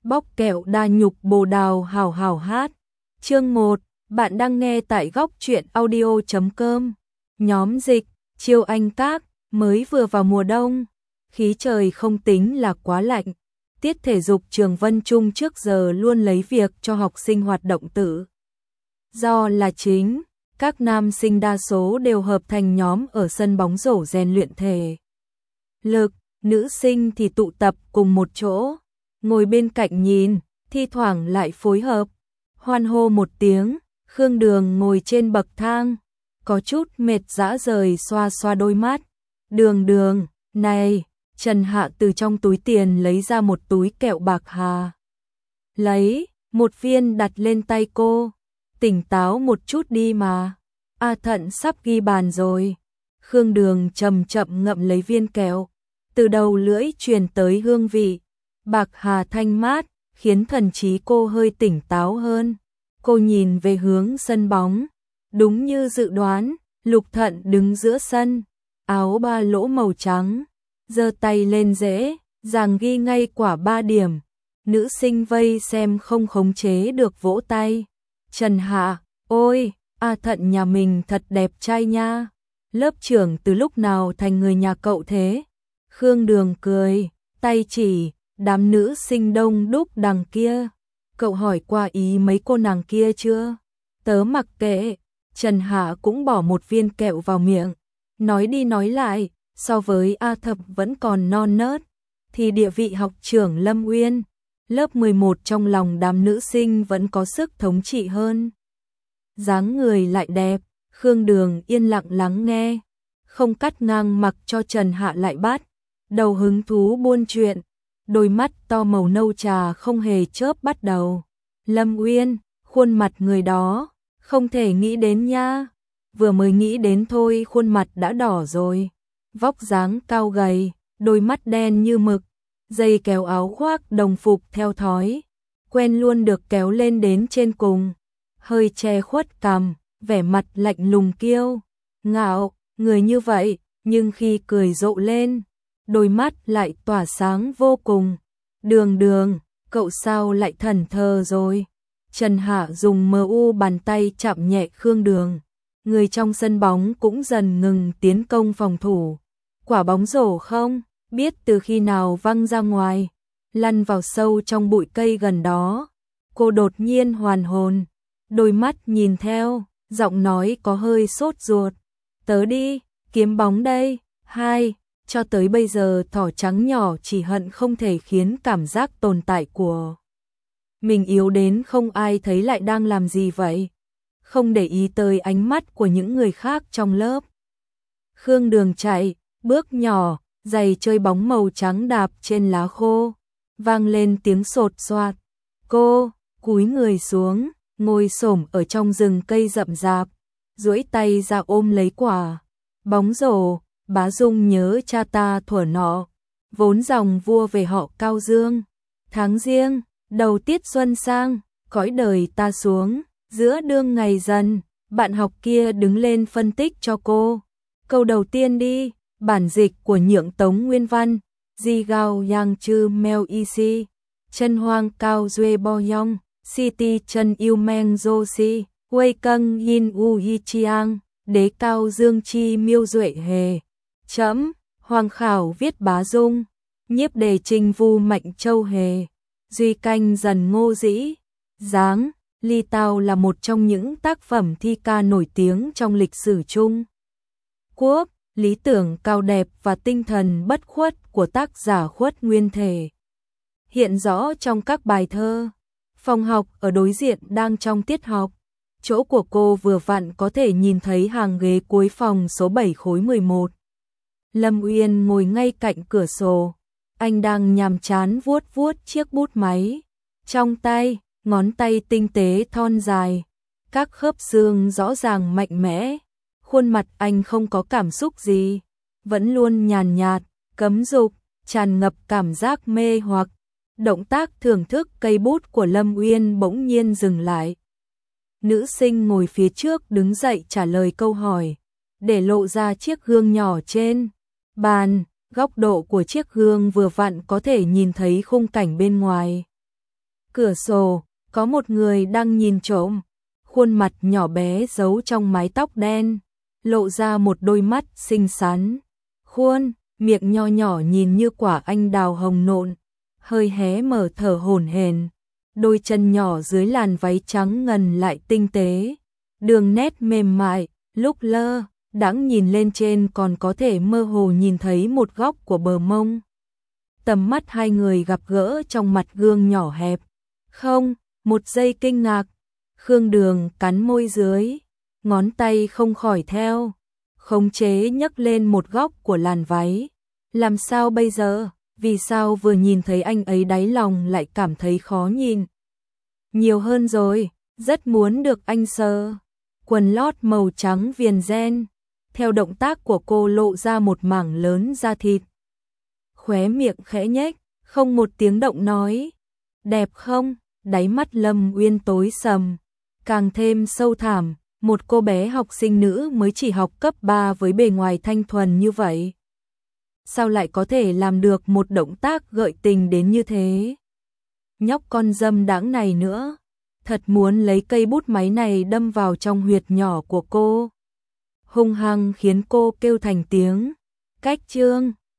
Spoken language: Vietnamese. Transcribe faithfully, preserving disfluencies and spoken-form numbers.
bóc kẹo đa nhục bồ đào hào hào hát. Chương một, bạn đang nghe tại góc truyện audio chấm com. Nhóm dịch, Chiêu Anh Các, mới vừa vào mùa đông, khí trời không tính là quá lạnh. Tiết thể dục trường Vân Trung trước giờ luôn lấy việc cho học sinh hoạt động tự do là chính, các nam sinh đa số đều hợp thành nhóm ở sân bóng rổ rèn luyện thể lực, nữ sinh thì tụ tập cùng một chỗ, ngồi bên cạnh nhìn, thi thoảng lại phối hợp, hoan hô một tiếng. Khương Đường ngồi trên bậc thang, có chút mệt rã rời xoa xoa đôi mắt. Đường Đường, này, Trần Hạ từ trong túi tiền lấy ra một túi kẹo bạc hà. Lấy, một viên đặt lên tay cô. Tỉnh táo một chút đi mà. A Thận sắp ghi bàn rồi. Khương Đường chậm chậm ngậm lấy viên kẹo. Từ đầu lưỡi truyền tới hương vị bạc hà thanh mát, khiến thần trí cô hơi tỉnh táo hơn. Cô nhìn về hướng sân bóng. Đúng như dự đoán, Lục Thận đứng giữa sân, áo ba lỗ màu trắng, giơ tay lên dễ, dàng ghi ngay quả ba điểm. Nữ sinh vây xem không khống chế được vỗ tay. Trần Hạ, ôi, A Thận nhà mình thật đẹp trai nha. Lớp trưởng từ lúc nào thành người nhà cậu thế? Khương Đường cười, tay chỉ, đám nữ sinh đông đúc đằng kia. Cậu hỏi qua ý mấy cô nàng kia chưa? Tớ mặc kệ. Trần Hạ cũng bỏ một viên kẹo vào miệng. Nói đi nói lại, so với A Thập vẫn còn non nớt, thì địa vị học trưởng Lâm Uyên, lớp mười một trong lòng đám nữ sinh vẫn có sức thống trị hơn. Dáng người lại đẹp, Khương Đường yên lặng lắng nghe, không cắt ngang mặc cho Trần Hạ lại bắt đầu hứng thú buôn chuyện. Đôi mắt to màu nâu trà không hề chớp bắt đầu. Lâm Uyên, khuôn mặt người đó, không thể nghĩ đến nha. Vừa mới nghĩ đến thôi khuôn mặt đã đỏ rồi. Vóc dáng cao gầy, đôi mắt đen như mực, dây kéo áo khoác đồng phục theo thói quen luôn được kéo lên đến trên cùng, hơi che khuất cằm, vẻ mặt lạnh lùng kiêu ngạo. Người như vậy, nhưng khi cười rộ lên, đôi mắt lại tỏa sáng vô cùng. Đường Đường, cậu sao lại thẫn thờ rồi? Trần Hạ dùng mờ u bàn tay chạm nhẹ Khương Đường. Người trong sân bóng cũng dần ngừng tiến công phòng thủ. Quả bóng rổ không biết từ khi nào văng ra ngoài, lăn vào sâu trong bụi cây gần đó. Cô đột nhiên hoàn hồn, đôi mắt nhìn theo, giọng nói có hơi sốt ruột. Tớ đi, kiếm bóng đây. Hai, cho tới bây giờ thỏ trắng nhỏ chỉ hận không thể khiến cảm giác tồn tại của mình yếu đến không ai thấy lại đang làm gì vậy. Không để ý tới ánh mắt của những người khác trong lớp. Khương Đường chạy, bước nhỏ, giày chơi bóng màu trắng đạp trên lá khô, vang lên tiếng sột soạt. Cô cúi người xuống, ngồi xổm ở trong rừng cây rậm rạp, duỗi tay ra ôm lấy quả bóng rổ. Bá Dung nhớ cha ta thuở nọ, vốn dòng vua về họ Cao Dương. Tháng riêng, đầu tiết xuân sang, cõi đời ta xuống, giữa đương ngày dần, bạn học kia đứng lên phân tích cho cô. Câu đầu tiên đi, bản dịch của Nhượng Tống Nguyên Văn, Di Gao Yang Chư Meo Y Si, Chân Hoang Cao Duê Bo Yong, City Chân Yêu Meng Jo Si, Wei Căng Yin U Yi Chiang, Đế Cao Dương Chi Miêu Duệ Hề. Chấm, Hoàng Khảo viết Bá Dung, nhiếp đề Trình Vu Mạnh Châu Hề, Duy Canh Dần Ngô Dĩ, Giáng, Ly Tao là một trong những tác phẩm thi ca nổi tiếng trong lịch sử Trung Quốc. Lý tưởng cao đẹp và tinh thần bất khuất của tác giả Khuất Nguyên thể hiện rõ trong các bài thơ. Phòng học ở đối diện đang trong tiết học. Chỗ của cô vừa vặn có thể nhìn thấy hàng ghế cuối phòng số bảy khối mười một. Lâm Uyên ngồi ngay cạnh cửa sổ. Anh đang nhàm chán vuốt vuốt chiếc bút máy trong tay, ngón tay tinh tế thon dài, các khớp xương rõ ràng mạnh mẽ. Khuôn mặt anh không có cảm xúc gì, vẫn luôn nhàn nhạt, cấm dục, tràn ngập cảm giác mê hoặc. Động tác thưởng thức cây bút của Lâm Uyên bỗng nhiên dừng lại. Nữ sinh ngồi phía trước đứng dậy trả lời câu hỏi, để lộ ra chiếc gương nhỏ trên bàn. Góc độ của chiếc gương vừa vặn có thể nhìn thấy khung cảnh bên ngoài. cửa sổ, có một người đang nhìn trộm, khuôn mặt nhỏ bé giấu trong mái tóc đen, lộ ra một đôi mắt xinh xắn. Khuôn, miệng nho nhỏ nhìn như quả anh đào hồng nộn, hơi hé mở thở hổn hển. Đôi chân nhỏ dưới làn váy trắng ngần lại tinh tế, đường nét mềm mại, lúc lơ đãng nhìn lên trên còn có thể mơ hồ nhìn thấy một góc của bờ mông. Tầm mắt hai người gặp gỡ trong mặt gương nhỏ hẹp. Không, một giây kinh ngạc, Khương Đường cắn môi dưới, ngón tay không khỏi theo khống chế nhấc lên một góc của làn váy. Làm sao bây giờ? Vì sao vừa nhìn thấy anh ấy đáy lòng lại cảm thấy khó nhìn nhiều hơn rồi, rất muốn được anh sờ. Quần lót màu trắng viền ren, theo động tác của cô lộ ra một mảng lớn da thịt. Khóe miệng khẽ nhếch, không một tiếng động nói. Đẹp không? Đáy mắt Lâm Uyên tối sầm, càng thêm sâu thẳm, một cô bé học sinh nữ mới chỉ học cấp ba với bề ngoài thanh thuần như vậy. Sao lại có thể làm được một động tác gợi tình đến như thế? Nhóc con dâm đãng này nữa, thật muốn lấy cây bút máy này đâm vào trong huyệt nhỏ của cô. Hung hăng khiến cô kêu thành tiếng. Cách chương